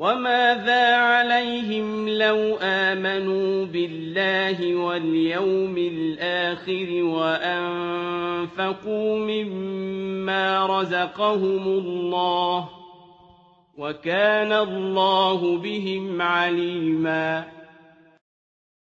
وَمَاذَا عَلَيْهِمْ لَوْ آمَنُوا بِاللَّهِ وَالْيَوْمِ الْآخِرِ وَأَنفَقُوا مِمَّا رَزَقَهُمُ اللَّهُ ۚ وَكَانَ اللَّهُ بِهِمْ عَلِيمًا